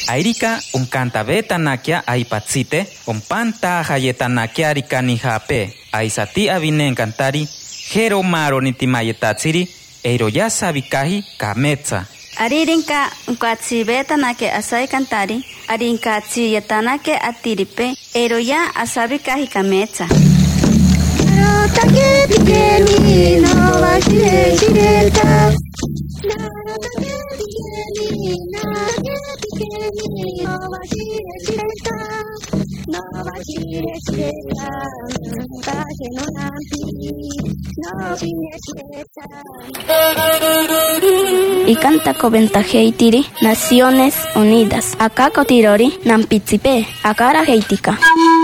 Airika unkanta betanakia aipatsite, umpanta hayetanakia rikani jape, aisati avinen cantari, jero maro nitimayetatsiri, eiroya sabikahi kametsa. Aririnka unkatsi betanake asai cantari, arinkatsi yetanake atiripe, eiroya asabikahi kametsa. Y canta coventajeitiri Naciones Unidas. Acá cotirori nampizipe, acá heitica.